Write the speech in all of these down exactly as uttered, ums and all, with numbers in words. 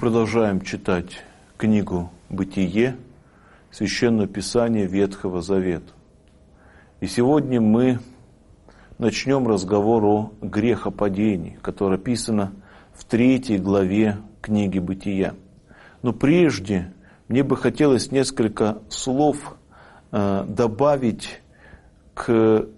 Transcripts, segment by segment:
продолжаем читать книгу «Бытие», Священное Писание Ветхого Завета. И сегодня мы начнем разговор о грехопадении, которое описано в третьей главе книги «Бытия». Но прежде мне бы хотелось несколько слов э, добавить к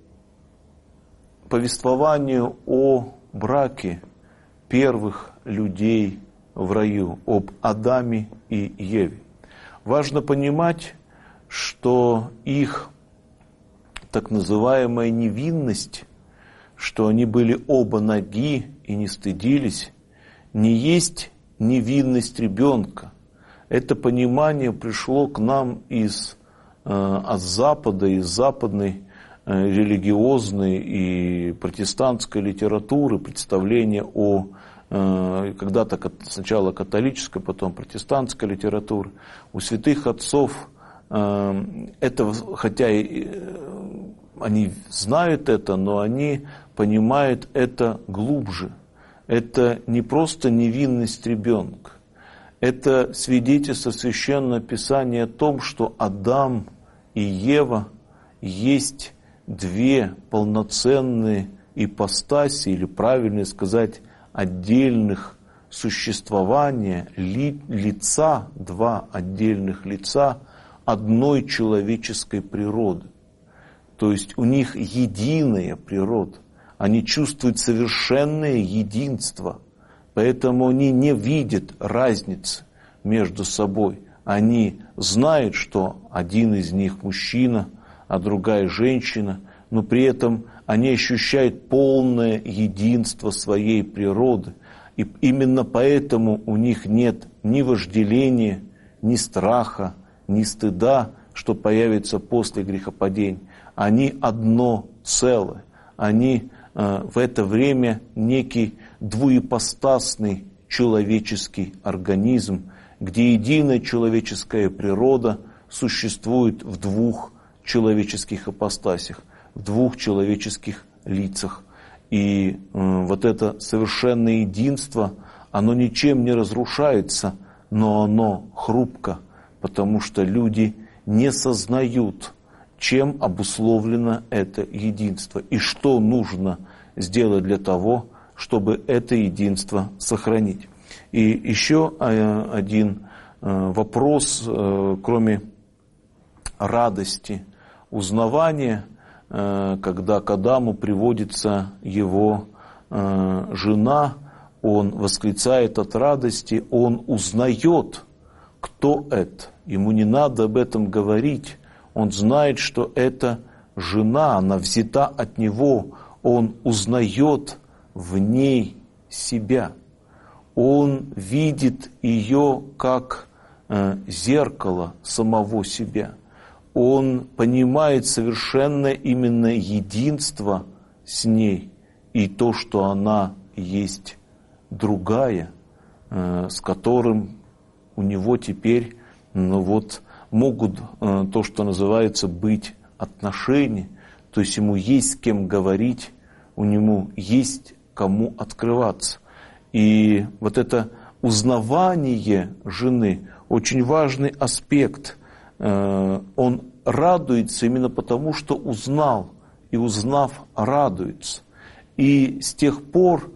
повествованию о браке первых людей в раю, об Адаме и Еве. Важно понимать, что их так называемая невинность, что они были оба ноги и не стыдились, не есть невинность ребенка. Это понимание пришло к нам из, э, от Запада, из западной э, религиозной и протестантской литературы, представления о когда-то сначала католической, потом протестантской литературы. У святых отцов это, хотя и они знают это, но они понимают это глубже. Это не просто невинность ребенка. Это свидетельство Священного Писания о том, что Адам и Ева есть две полноценные ипостаси, или правильно сказать, отдельных существования, ли, лица, два отдельных лица одной человеческой природы. То есть у них единая природа. Они чувствуют совершенное единство. Поэтому они не видят разницы между собой. Они знают, что один из них мужчина, а другая женщина, но при этом они ощущают полное единство своей природы. И именно поэтому у них нет ни вожделения, ни страха, ни стыда, что появится после грехопадения. Они одно целое. Они э, в это время некий двуепостасный человеческий организм, где единая человеческая природа существует в двух человеческих ипостасях, в двух человеческих лицах. И э, вот это совершенное единство, оно ничем не разрушается, но оно хрупко, потому что люди не сознают, чем обусловлено это единство и что нужно сделать для того, чтобы это единство сохранить. И еще э, один э, вопрос, э, кроме радости узнавания, когда к Адаму приводится его э, жена, он восклицает от радости, он узнает, кто это. Ему не надо об этом говорить. Он знает, что это жена, она взята от него. Он узнает в ней себя. Он видит ее как э, зеркало самого себя. Он понимает совершенно именно единство с ней и то, что она есть другая, э, с которым у него теперь ну вот, могут э, то, что называется, быть отношения, то есть ему есть с кем говорить, у него есть кому открываться. И вот это узнавание жены очень важный аспект. Он радуется именно потому, что узнал, и узнав, радуется. И с тех пор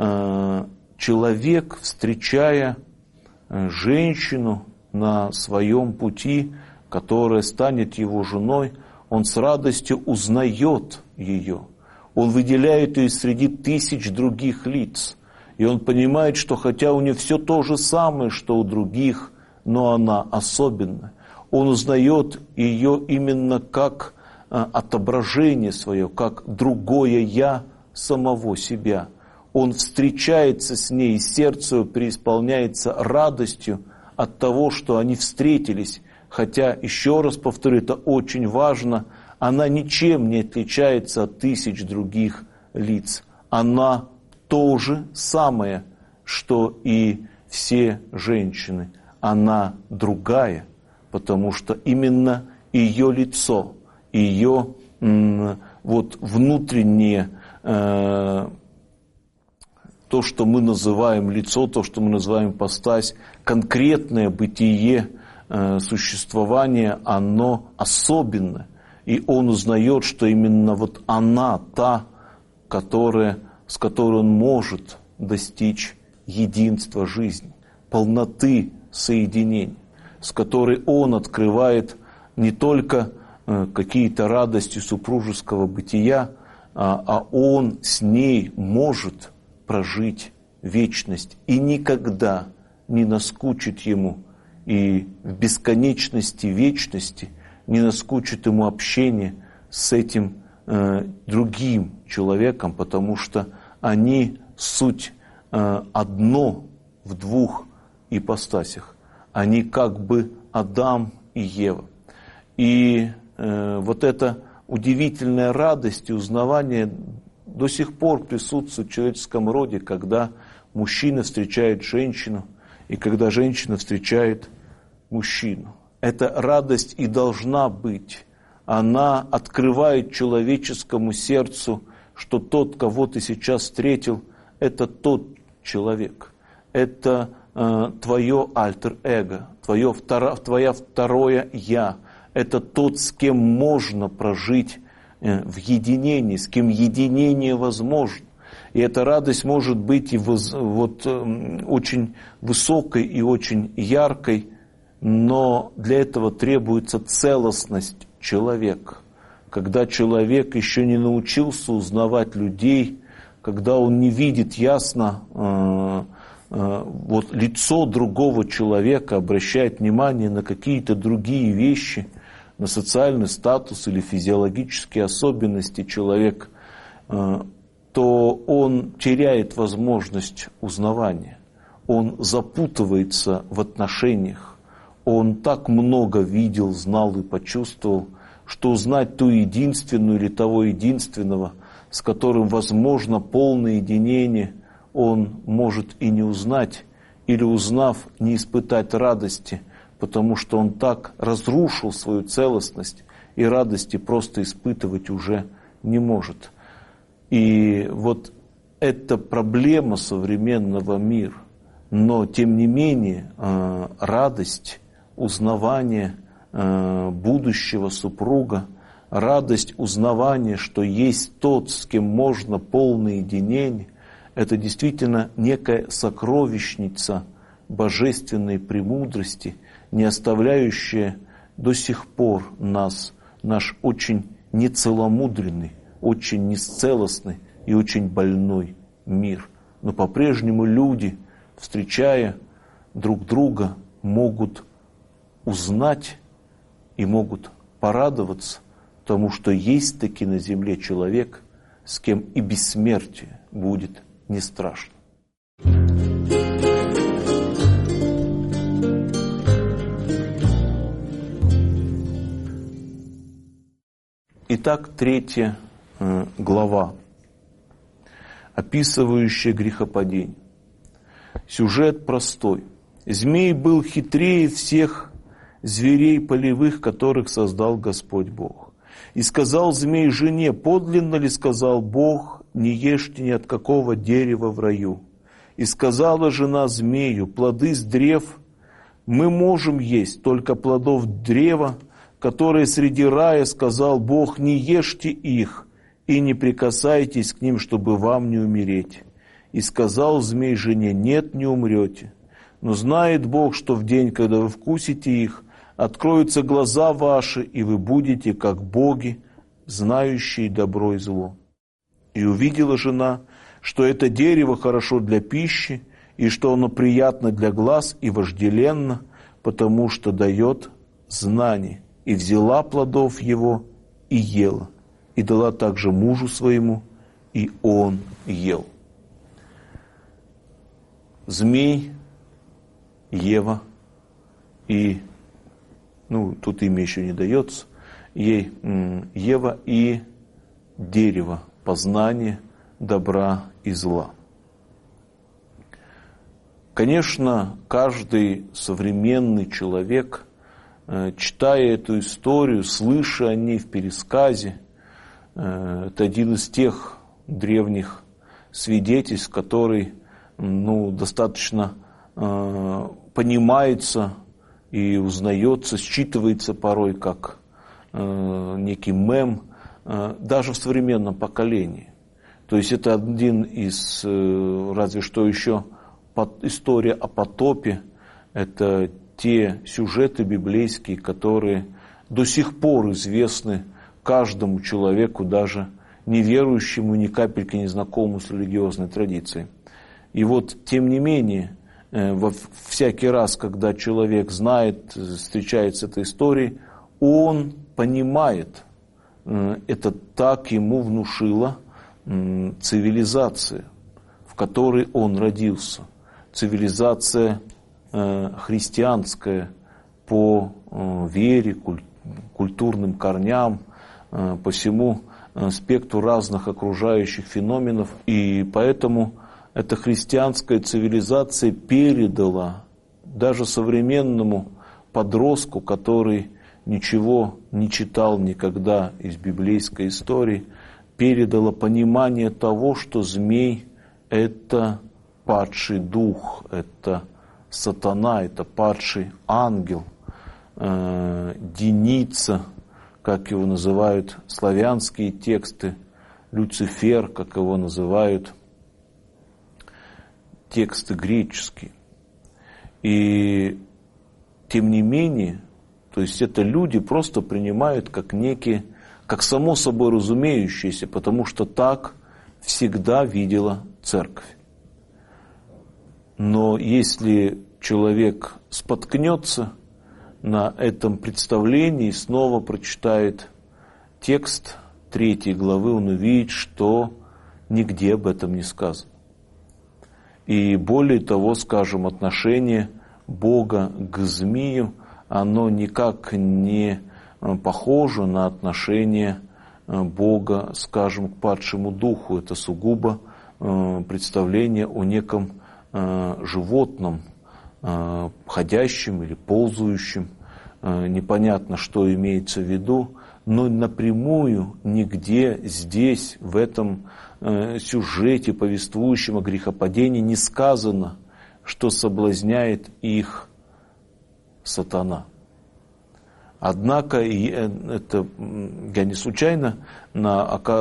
человек, встречая женщину на своем пути, которая станет его женой, он с радостью узнает ее. Он выделяет ее среди тысяч других лиц. И он понимает, что хотя у нее все то же самое, что у других, но она особенная. Он узнает ее именно как отображение свое, как другое «я» самого себя. Он встречается с ней, и сердце преисполняется радостью от того, что они встретились. Хотя, еще раз повторю, это очень важно, она ничем не отличается от тысяч других лиц. Она то же самое, что и все женщины. Она другая, потому что именно ее лицо, ее м, вот внутреннее э, то, что мы называем лицо, то, что мы называем ипостась, конкретное бытие, э, существование, оно особенное. И он узнает, что именно вот она та, которая, с которой он может достичь единства жизни, полноты соединения, с которой он открывает не только э, какие-то радости супружеского бытия, а, а он с ней может прожить вечность и никогда не наскучит ему, и в бесконечности вечности не наскучит ему общение с этим э, другим человеком, потому что они суть э, одно в двух ипостасях. Они как бы Адам и Ева. И э, вот эта удивительная радость и узнавание до сих пор присутствует в человеческом роде, когда мужчина встречает женщину, и когда женщина встречает мужчину. Эта радость и должна быть. Она открывает человеческому сердцу, что тот, кого ты сейчас встретил, это тот человек. Это э, твое альтер-эго, твое второ, твоя второе «я». Это тот, с кем можно прожить э, в единении, с кем единение возможно. И эта радость может быть и воз, вот, э, очень высокой и очень яркой, но для этого требуется целостность человека. Когда человек еще не научился узнавать людей, когда он не видит ясно э, э, вот, лицо другого человека, обращает внимание на какие-то другие вещи, на социальный статус или физиологические особенности человека, э, то он теряет возможность узнавания. Он запутывается в отношениях. Он так много видел, знал и почувствовал, что узнать ту единственную или того единственного, с которым возможно полное единение, он может и не узнать, или узнав, не испытать радости, потому что он так разрушил свою целостность, и радости просто испытывать уже не может. И вот это проблема современного мира. Но, тем не менее, радость, узнавание будущего супруга, радость узнавания, что есть тот, с кем можно полное единение, это действительно некая сокровищница божественной премудрости, не оставляющая до сих пор нас, наш очень нецеломудренный, очень нецелостный и очень больной мир. Но по-прежнему люди, встречая друг друга, могут узнать и могут порадоваться тому, что есть таки на земле человек, с кем и бессмертие будет не страшно. Итак, третья э, глава, описывающая грехопадение. Сюжет простой. Змей был хитрее всех зверей полевых, которых создал Господь Бог. И сказал змей жене: подлинно ли сказал Бог, не ешьте ни от какого дерева в раю? И сказала жена змею: плоды с древ мы можем есть, только плодов древа, которые среди рая сказал Бог, не ешьте их и не прикасайтесь к ним, чтобы вам не умереть. И сказал змей жене: нет, не умрете. Но знает Бог, что в день, когда вы вкусите их, откроются глаза ваши, и вы будете, как боги, знающие добро и зло. И увидела жена, что это дерево хорошо для пищи, и что оно приятно для глаз и вожделенно, потому что дает знание. И взяла плодов его и ела, и дала также мужу своему, и он ел. Змей, Ева и, ну, тут имя еще не дается, ей Ева и дерево познания добра и зла. Конечно, каждый современный человек, читая эту историю, слыша о ней в пересказе, это один из тех древних свидетельств, который ну, достаточно э, понимается и узнается, считывается порой как э, некий мем, э, даже в современном поколении. То есть это один из, э, разве что еще под, история о потопе, это те сюжеты библейские, которые до сих пор известны каждому человеку, даже неверующему, ни капельки не знакомому с религиозной традицией. И вот, тем не менее, во всякий раз, когда человек знает, встречается с этой историей, он понимает, это так ему внушила цивилизация, в которой он родился. Цивилизация христианская по вере, культурным корням, по всему спектру разных окружающих феноменов. И поэтому эта христианская цивилизация передала даже современному подростку, который ничего не читал никогда из библейской истории, передала понимание того, что змей – это падший дух, это сатана, это падший ангел, э, Деница, как его называют славянские тексты, Люцифер, как его называют тексты греческие. И тем не менее, то есть это люди просто принимают как некие, как само собой разумеющееся, потому что так всегда видела церковь. Но если человек споткнется на этом представлении и снова прочитает текст третьей главы, он увидит, что нигде об этом не сказано. И более того, скажем, отношение Бога к змею, оно никак не похоже на отношение Бога, скажем, к падшему духу. Это сугубо представление о неком животном, ходящем или ползающем. Непонятно, что имеется в виду, но напрямую нигде здесь, в этом сюжете, повествующем о грехопадении, не сказано, что соблазняет их сатана. Однако, это я не случайно на,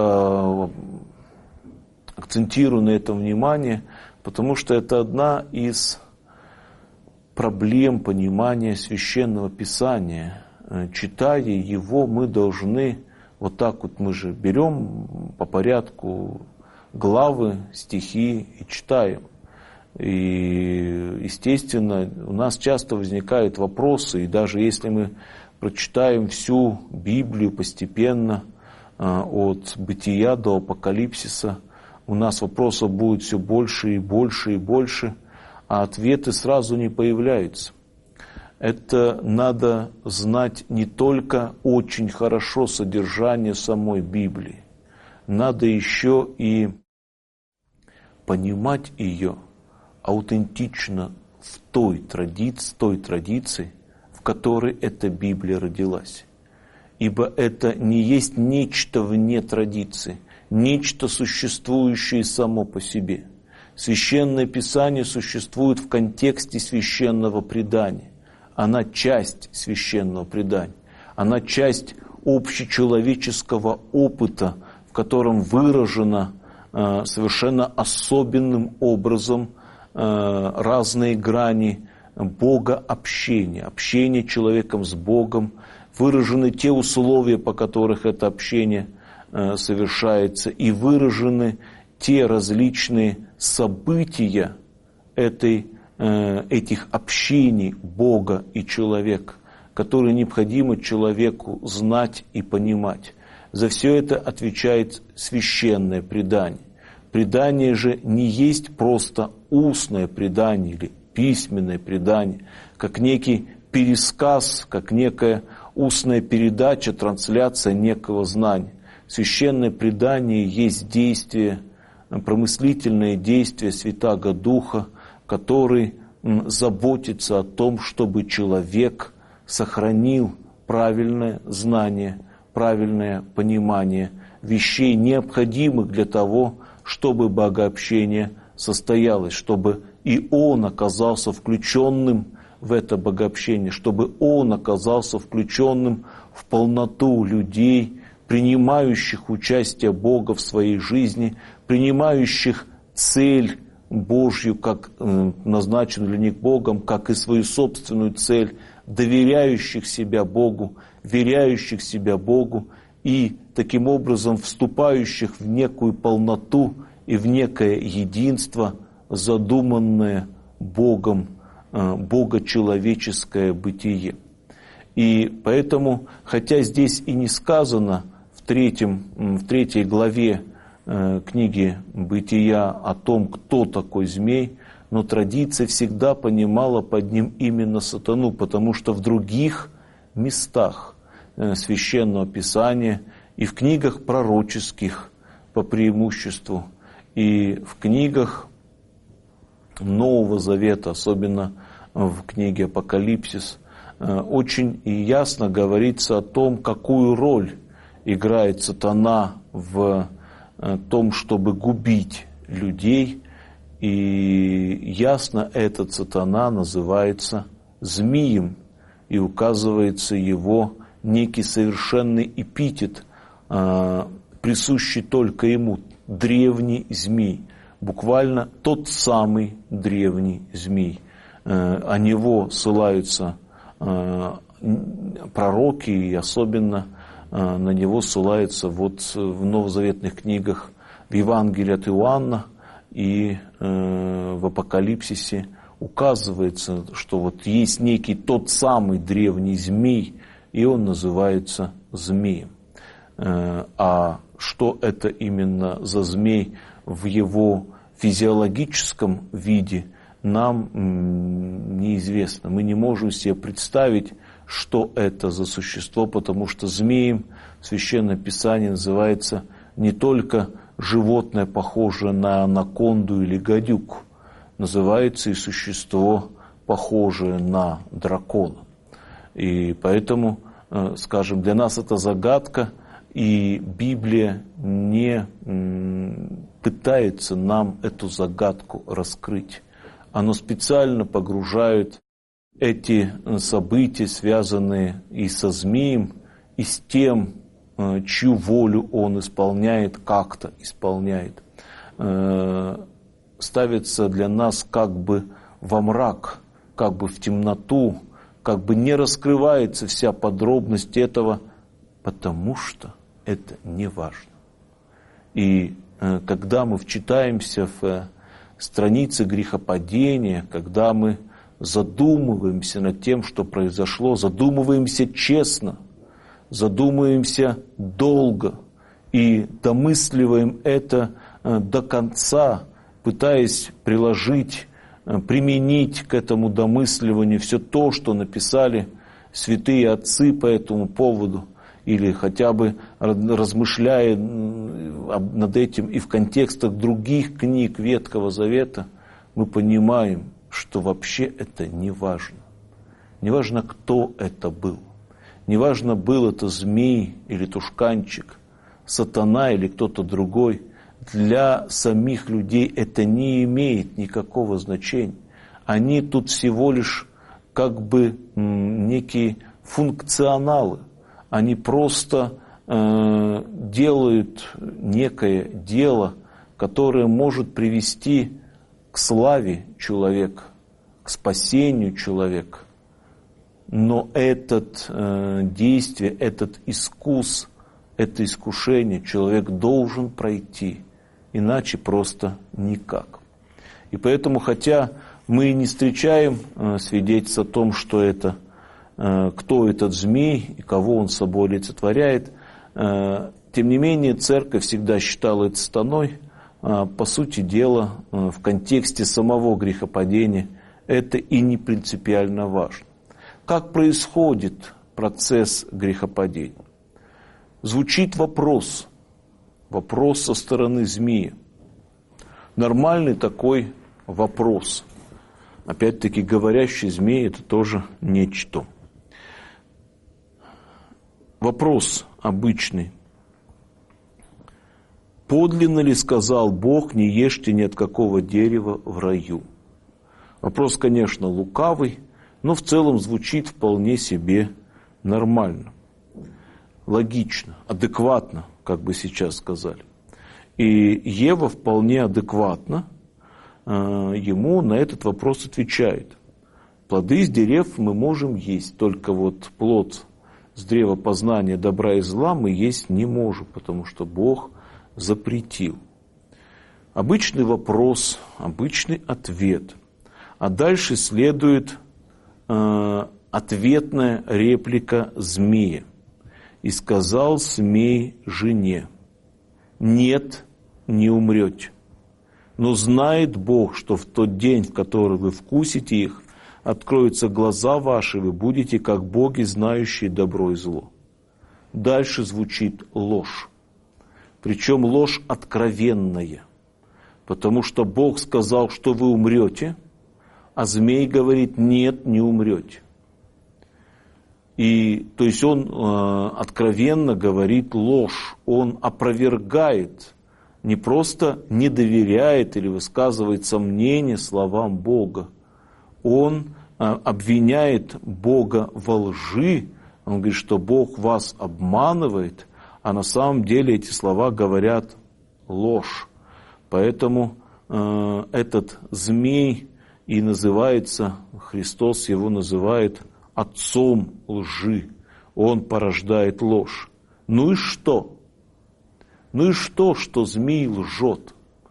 акцентирую на этом внимание, потому что это одна из проблем понимания Священного Писания. Читая его, мы должны, вот так вот мы же берем по порядку главы, стихи и читаем. И, естественно, у нас часто возникают вопросы, и даже если мы прочитаем всю Библию постепенно, от Бытия до Апокалипсиса, у нас вопросов будет все больше и больше и больше, а ответы сразу не появляются. Это надо знать не только очень хорошо содержание самой Библии, надо еще и понимать ее аутентично в той традиции, той традиции, в которой эта Библия родилась. Ибо это не есть нечто вне традиции, нечто существующее само по себе. Священное Писание существует в контексте священного предания. Она часть священного предания. Она часть общечеловеческого опыта, в котором выражено э, совершенно особенным образом э, разные грани богообщения, общения человеком с Богом, выражены те условия, по которых это общение э, совершается, и выражены те различные события этой, э, этих общений Бога и человека, которые необходимо человеку знать и понимать. За все это отвечает священное предание. Предание же не есть просто устное предание или письменное предание, как некий пересказ, как некая устная передача, трансляция некого знания. Священное предание есть действие, промыслительное действие Святаго Духа, который заботится о том, чтобы человек сохранил правильное знание, правильное понимание вещей, необходимых для того, чтобы богообщение состоялось, чтобы и он оказался включенным в это богообщение, чтобы он оказался включенным в полноту людей, принимающих участие Бога в своей жизни, принимающих цель Божью, как э, назначенную для них Богом, как и свою собственную цель, доверяющих себя Богу, веряющих себя Богу и таким образом вступающих в некую полноту и в некое единство, задуманное Богом, э, богочеловеческое бытие. И поэтому, хотя здесь и не сказано в, третьем, в третьей главе э, книги «Бытия» о том, кто такой змей, но традиция всегда понимала под ним именно сатану, потому что в других местах э, Священного Писания и в книгах пророческих по преимуществу, и в книгах Нового Завета, особенно в книге «Апокалипсис», очень ясно говорится о том, какую роль играет сатана в том, чтобы губить людей. И ясно этот сатана называется змеем, и указывается его некий совершенный эпитет, присущий только ему, древний змей, буквально тот самый древний змей. О него ссылаются пророки, и особенно на него ссылаются вот в новозаветных книгах, в Евангелии от Иоанна и в Апокалипсисе указывается, что вот есть некий тот самый древний змей, и он называется змеем. А что это именно за змей в его физиологическом виде, нам неизвестно. Мы не можем себе представить, что это за существо, потому что змеем в Священном Писании называется не только животное, похожее на анаконду или гадюку, называется и существо, похожее на дракона. И поэтому, скажем, для нас это загадка, и Библия не пытается нам эту загадку раскрыть. Оно специально погружает эти события, связанные и со змеем, и с тем, чью волю он исполняет, как-то исполняет, ставится для нас как бы во мрак, как бы в темноту, как бы не раскрывается вся подробность этого, потому что это не важно. И когда мы вчитаемся в страницы грехопадения, когда мы задумываемся над тем, что произошло, задумываемся честно, задумываемся долго и домысливаем это до конца, пытаясь приложить, применить к этому домысливанию все то, что написали святые отцы по этому поводу, или хотя бы размышляя над этим и в контекстах других книг Ветхого Завета, мы понимаем, что вообще это не важно. Не важно, кто это был. Не важно, был это змей или тушканчик, сатана или кто-то другой. Для самих людей это не имеет никакого значения. Они тут всего лишь как бы некие функционалы. Они просто э, делают некое дело, которое может привести к славе человека, к спасению человека. Но это э, действие, этот искус, это искушение человек должен пройти, иначе просто никак. И поэтому, хотя мы не встречаем э, свидетельств о том, что это кто этот змей и кого он собой олицетворяет. Тем не менее, церковь всегда считала это сатаной. По сути дела, в контексте самого грехопадения это и не принципиально важно. Как происходит процесс грехопадения? Звучит вопрос, вопрос со стороны змея. Нормальный такой вопрос. Опять-таки, говорящий змей – это тоже нечто. Вопрос обычный. По подлинно ли сказал Бог, не ешьте ни от какого дерева в раю? Вопрос, конечно, лукавый, но в целом звучит вполне себе нормально, логично, адекватно, как бы сейчас сказали. И Ева вполне адекватно э, ему на этот вопрос отвечает. Плоды из дерев мы можем есть, только вот плод с древа познания добра и зла мы есть не можем, потому что Бог запретил. Обычный вопрос, обычный ответ. А дальше следует э, ответная реплика змея. «И сказал змей жене: нет, не умрете. Но знает Бог, что в тот день, в который вы вкусите их, откроются глаза ваши, вы будете как боги, знающие добро и зло». Дальше звучит ложь. Причем ложь откровенная. Потому что Бог сказал, что вы умрете, а змей говорит: нет, не умрете. И, то есть он э, откровенно говорит ложь, он опровергает, не просто не доверяет или высказывает сомнения словам Бога. Он э, обвиняет Бога во лжи, он говорит, что Бог вас обманывает, а на самом деле эти слова говорят ложь. Поэтому э, этот змей и называется, Христос его называет отцом лжи. Он порождает ложь. Ну и что? Ну и что, что змей лжет?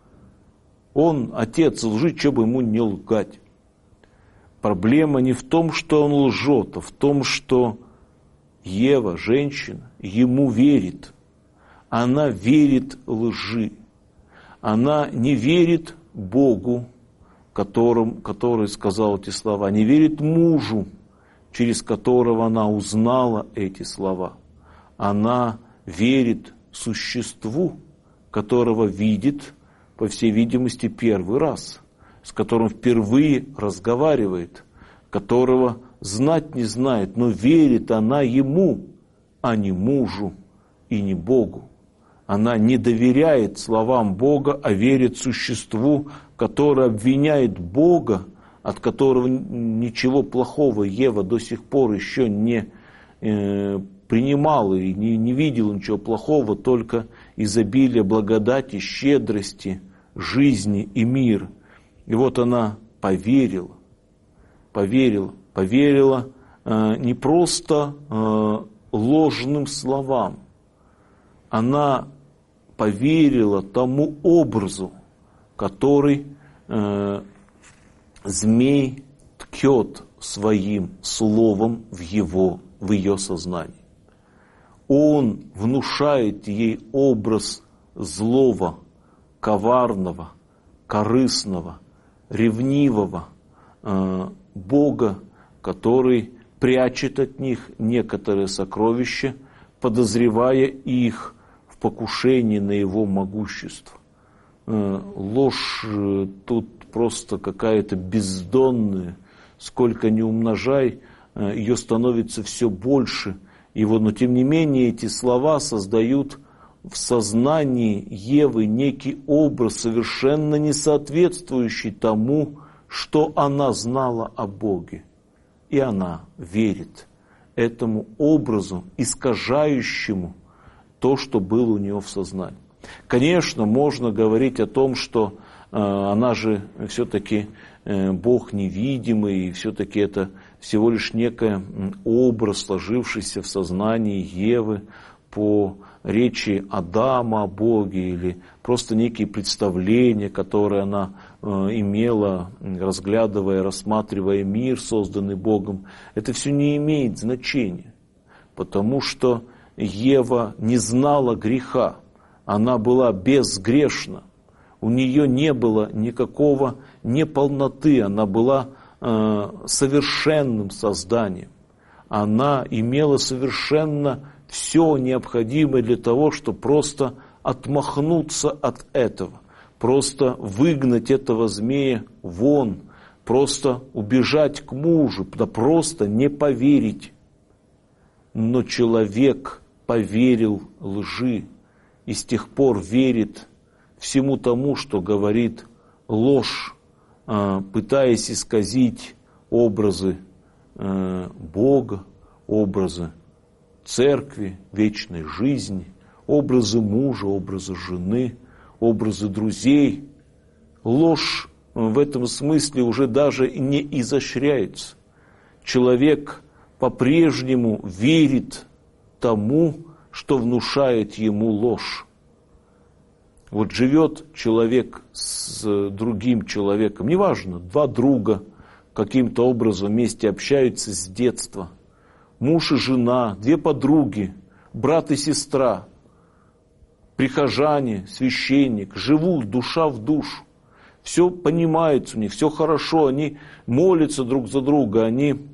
Он отец лжи, что бы ему не лгать? Проблема не в том, что он лжет, а в том, что Ева, женщина, ему верит. Она верит лжи. Она не верит Богу, которым, который сказал эти слова, не верит мужу, через которого она узнала эти слова. Она верит существу, которого видит, по всей видимости, первый раз, с которым впервые разговаривает, которого знать не знает, но верит она ему, а не мужу и не Богу. Она не доверяет словам Бога, а верит существу, которое обвиняет Бога, от которого ничего плохого Ева до сих пор еще не э, принимала и не, не видела ничего плохого, только изобилие благодати, щедрости, жизни и мира. И вот она поверила, поверила, поверила э, не просто э, ложным словам, она поверила тому образу, который э, змей ткет своим словом в, его, в ее сознании. Он внушает ей образ злого, коварного, корыстного, ревнивого э, Бога, который прячет от них некоторые сокровища, подозревая их в покушении на его могущество. Э, ложь э, тут просто какая-то бездонная, сколько ни умножай, э, ее становится все больше. И вот, но тем не менее эти слова создают в сознании Евы некий образ, совершенно не соответствующий тому, что она знала о Боге. И она верит этому образу, искажающему то, что было у нее в сознании. Конечно, можно говорить о том, что э, она же все-таки э, Бог невидимый, и все-таки это всего лишь некий образ, сложившийся в сознании Евы по речи Адама о Боге, или просто некие представления, которые она э, имела, разглядывая, рассматривая мир, созданный Богом. Это все не имеет значения, потому что Ева не знала греха, она была безгрешна, у нее не было никакого неполноты, она была э, совершенным созданием, она имела совершенно все необходимое для того, чтобы просто отмахнуться от этого, просто выгнать этого змея вон, просто убежать к мужу, да просто не поверить. Но человек поверил лжи и с тех пор верит всему тому, что говорит ложь, пытаясь исказить образы Бога, образы церкви, вечной жизни, образы мужа, образы жены, образы друзей. Ложь в этом смысле уже даже не изощряется. Человек по-прежнему верит тому, что внушает ему ложь. Вот живет человек с другим человеком, неважно, два друга каким-то образом вместе общаются с детства, муж и жена, две подруги, брат и сестра, прихожане, священник, живут душа в душу, все понимают у них, все хорошо, они молятся друг за друга, они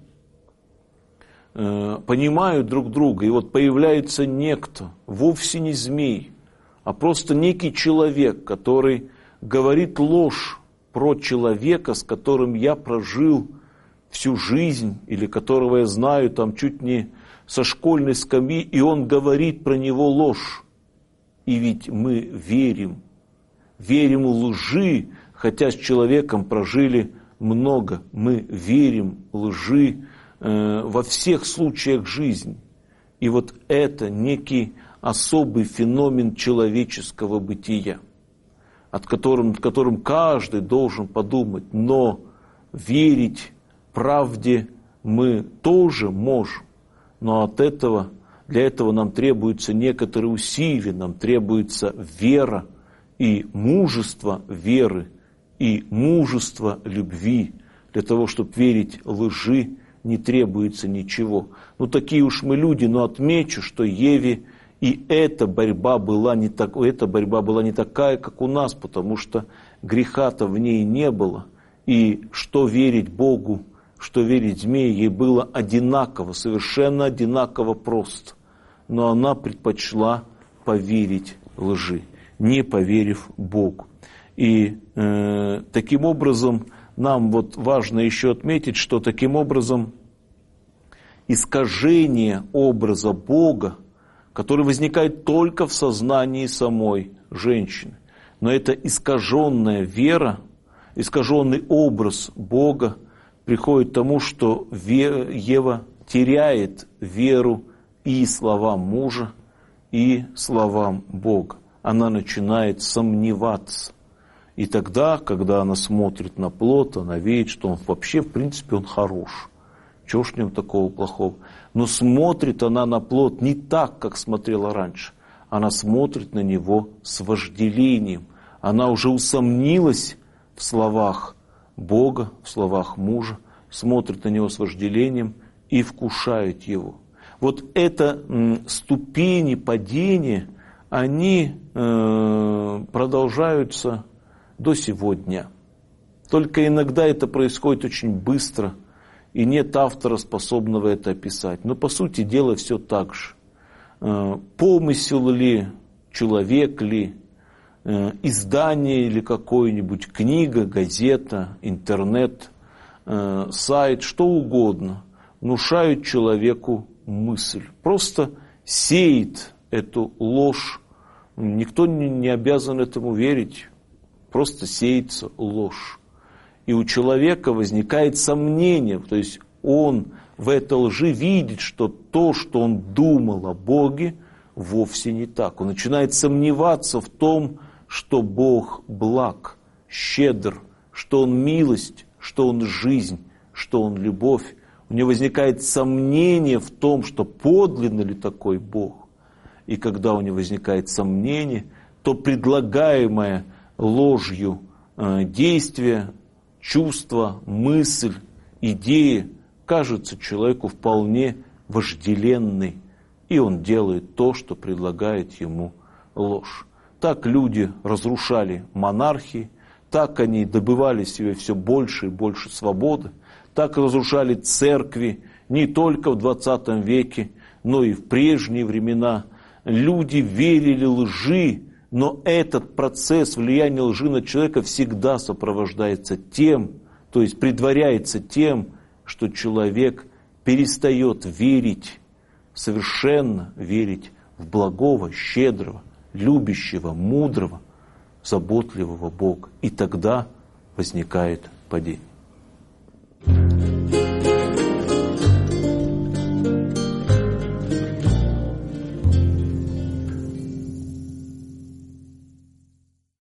э, понимают друг друга, и вот появляется некто, вовсе не змей, а просто некий человек, который говорит ложь про человека, с которым я прожил всю жизнь, или которого я знаю там чуть не со школьной скамьи, и он говорит про него ложь. И ведь мы верим, верим лжи, хотя с человеком прожили много. Мы верим лжи э, во всех случаях жизни. И вот это некий особый феномен человеческого бытия, от которым, над которым каждый должен подумать. Но верить правде мы тоже можем. Но от этого, для этого нам требуются некоторые усилия, нам требуется вера и мужество веры, и мужество любви. Для того, чтобы верить лжи, не требуется ничего. Ну, такие уж мы люди, но отмечу, что Еве и эта борьба была не так, эта борьба была не такая, как у нас, потому что греха-то в ней не было. И что верить Богу, что верить змею, ей было одинаково, совершенно одинаково просто. Но она предпочла поверить лжи, не поверив Богу. И э, таким образом нам вот важно еще отметить, что таким образом искажение образа Бога, который возникает только в сознании самой женщины, но это искаженная вера, искаженный образ Бога приходит к тому, что Ева теряет веру и словам мужа, и словам Бога. Она начинает сомневаться. И тогда, когда она смотрит на плод, она видит, что он вообще, в принципе, он хорош. Чего ж в нем такого плохого? Но смотрит она на плод не так, как смотрела раньше. Она смотрит на него с вожделением. Она уже усомнилась в словах Бога, в словах мужа, смотрит на него с вожделением и вкушает его. Вот это м, ступени падения, они э, продолжаются до сегодня. Только иногда это происходит очень быстро, и нет автора, способного это описать. Но по сути дела все так же. Э, помысел ли, человек ли, э, издание или какое-нибудь, книга, газета, интернет, э, сайт, что угодно, внушают человеку мысль. Просто сеет эту ложь. Никто не обязан этому верить. Просто сеется ложь. И у человека возникает сомнение, то есть он в этой лжи видит, что то, что он думал о Боге, вовсе не так. Он начинает сомневаться в том, что Бог благ, щедр, что Он милость, что Он жизнь, что Он любовь. У него возникает сомнение в том, что подлинно ли такой Бог. И когда у него возникает сомнение, то предлагаемое ложью э, действие, чувство, мысль, идея кажется человеку вполне вожделенной, и он делает то, что предлагает ему ложь. Так люди разрушали монархии, так они добывали себе все больше и больше свободы, так разрушали церкви не только в двадцатом веке, но и в прежние времена. Люди верили лжи, но этот процесс влияния лжи на человека всегда сопровождается тем, то есть предваряется тем, что человек перестает верить, совершенно верить в благого, щедрого, любящего, мудрого, заботливого Бога. И тогда возникает падение.